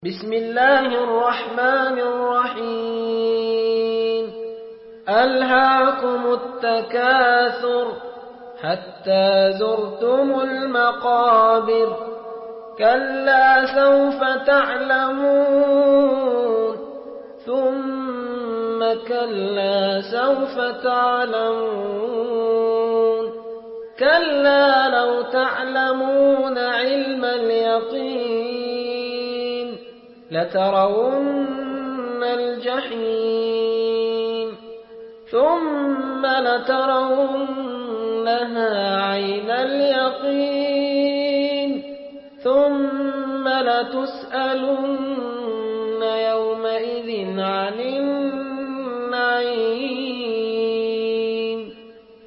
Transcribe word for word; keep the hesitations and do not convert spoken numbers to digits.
بسم الله الرحمن الرحيم ألهاكم التكاثر حتى زرتم المقابر كلا سوف تعلمون ثم كلا سوف تعلمون كلا لو تعلمون علم اليقين لترون الجحيم ثم لترونها عين اليقين ثم لتسألن